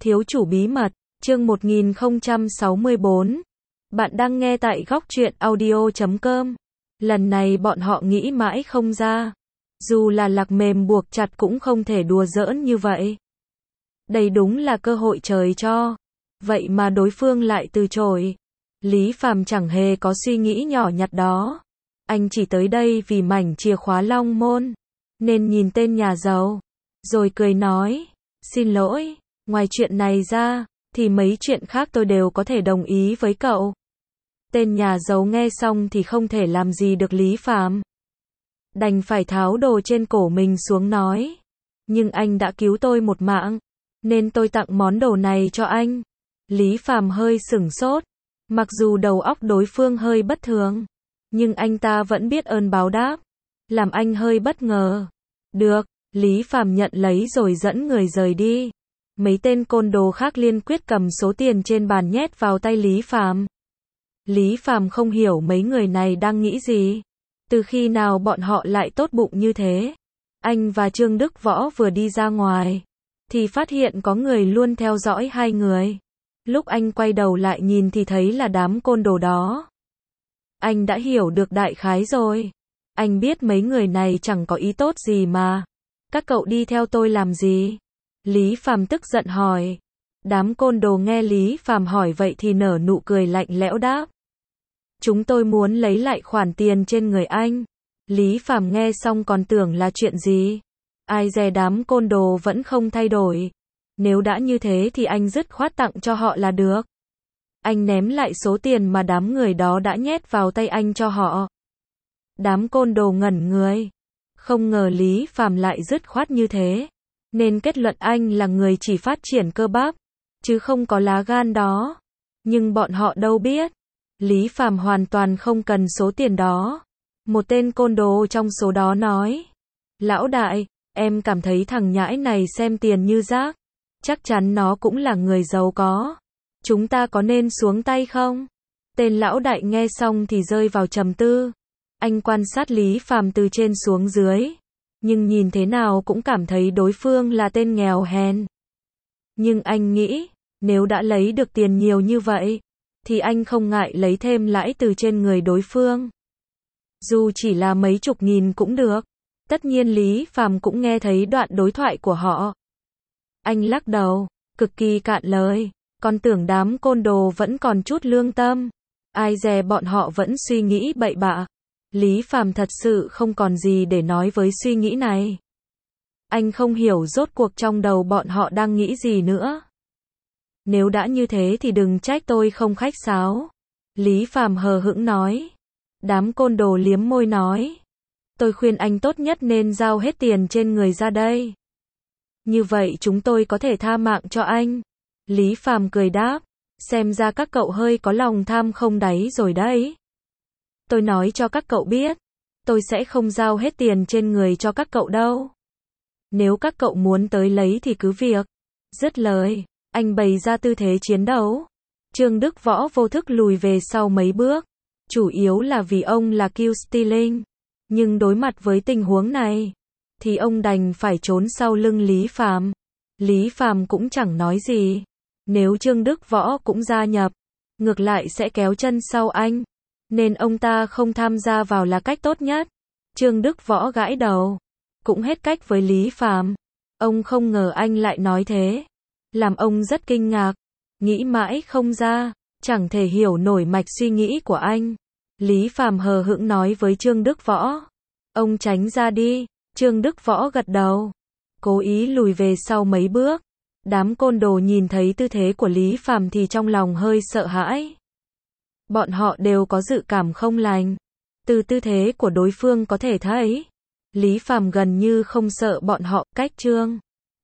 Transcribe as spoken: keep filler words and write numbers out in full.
Thiếu chủ bí mật, chương một nghìn không trăm sáu mươi bốn. Bạn đang nghe tại góc truyện audio chấm com. Lần này bọn họ nghĩ mãi không ra. Dù là lạc mềm buộc chặt cũng không thể đùa giỡn như vậy. Đây đúng là cơ hội trời cho. Vậy mà đối phương lại từ chối. Lý Phàm chẳng hề có suy nghĩ nhỏ nhặt đó. Anh chỉ tới đây vì mảnh chìa khóa Long Môn. Nên nhìn tên nhà giàu. Rồi cười nói, xin lỗi, ngoài chuyện này ra, thì mấy chuyện khác tôi đều có thể đồng ý với cậu. Tên nhà giàu nghe xong thì không thể làm gì được Lý Phàm. Đành phải tháo đồ trên cổ mình xuống nói. Nhưng anh đã cứu tôi một mạng, nên tôi tặng món đồ này cho anh. Lý Phàm hơi sửng sốt. Mặc dù đầu óc đối phương hơi bất thường, nhưng anh ta vẫn biết ơn báo đáp. Làm anh hơi bất ngờ. Được, Lý Phàm nhận lấy rồi dẫn người rời đi. Mấy tên côn đồ khác liên quyết cầm số tiền trên bàn nhét vào tay Lý Phàm. Lý Phàm không hiểu mấy người này đang nghĩ gì. Từ khi nào bọn họ lại tốt bụng như thế? Anh và Trương Đức Võ vừa đi ra ngoài, thì phát hiện có người luôn theo dõi hai người. Lúc anh quay đầu lại nhìn thì thấy là đám côn đồ đó. Anh đã hiểu được đại khái rồi. Anh biết mấy người này chẳng có ý tốt gì mà. Các cậu đi theo tôi làm gì? Lý Phàm tức giận hỏi. Đám côn đồ nghe Lý Phàm hỏi vậy thì nở nụ cười lạnh lẽo đáp. Chúng tôi muốn lấy lại khoản tiền trên người anh. Lý Phàm nghe xong còn tưởng là chuyện gì. Ai dè đám côn đồ vẫn không thay đổi. Nếu đã như thế thì anh dứt khoát tặng cho họ là được. Anh ném lại số tiền mà đám người đó đã nhét vào tay anh cho họ. Đám côn đồ ngẩn người. Không ngờ Lý Phàm lại dứt khoát như thế. Nên kết luận anh là người chỉ phát triển cơ bắp, chứ không có lá gan đó. Nhưng bọn họ đâu biết. Lý Phàm hoàn toàn không cần số tiền đó. Một tên côn đồ trong số đó nói. Lão đại, em cảm thấy thằng nhãi này xem tiền như rác. Chắc chắn nó cũng là người giàu có. Chúng ta có nên xuống tay không? Tên lão đại nghe xong thì rơi vào trầm tư. Anh quan sát Lý Phàm từ trên xuống dưới. Nhưng nhìn thế nào cũng cảm thấy đối phương là tên nghèo hèn. Nhưng anh nghĩ, nếu đã lấy được tiền nhiều như vậy, thì anh không ngại lấy thêm lãi từ trên người đối phương. Dù chỉ là mấy chục nghìn cũng được. Tất nhiên Lý Phàm cũng nghe thấy đoạn đối thoại của họ. Anh lắc đầu, cực kỳ cạn lời, còn tưởng đám côn đồ vẫn còn chút lương tâm. Ai dè bọn họ vẫn suy nghĩ bậy bạ. Lý Phàm thật sự không còn gì để nói với suy nghĩ này. Anh không hiểu rốt cuộc trong đầu bọn họ đang nghĩ gì nữa. Nếu đã như thế thì đừng trách tôi không khách sáo. Lý Phàm hờ hững nói. Đám côn đồ liếm môi nói. Tôi khuyên anh tốt nhất nên giao hết tiền trên người ra đây. Như vậy chúng tôi có thể tha mạng cho anh. Lý Phàm cười đáp. Xem ra các cậu hơi có lòng tham không đáy rồi đấy. Tôi nói cho các cậu biết. Tôi sẽ không giao hết tiền trên người cho các cậu đâu. Nếu các cậu muốn tới lấy thì cứ việc. Dứt lời, anh bày ra tư thế chiến đấu. Trương Đức Võ vô thức lùi về sau mấy bước. Chủ yếu là vì ông là kill stealing. Nhưng đối mặt với tình huống này, thì ông đành phải trốn sau lưng Lý Phàm. Lý Phàm cũng chẳng nói gì. Nếu Trương Đức Võ cũng gia nhập, ngược lại sẽ kéo chân sau anh. Nên ông ta không tham gia vào là cách tốt nhất. Trương Đức Võ gãi đầu. Cũng hết cách với Lý Phàm. Ông không ngờ anh lại nói thế. Làm ông rất kinh ngạc. Nghĩ mãi không ra. Chẳng thể hiểu nổi mạch suy nghĩ của anh. Lý Phàm hờ hững nói với Trương Đức Võ. Ông tránh ra đi. Trương Đức Võ gật đầu. Cố ý lùi về sau mấy bước. Đám côn đồ nhìn thấy tư thế của Lý Phàm thì trong lòng hơi sợ hãi. Bọn họ đều có dự cảm không lành. Từ tư thế của đối phương có thể thấy. Lý Phàm gần như không sợ bọn họ. Cách chương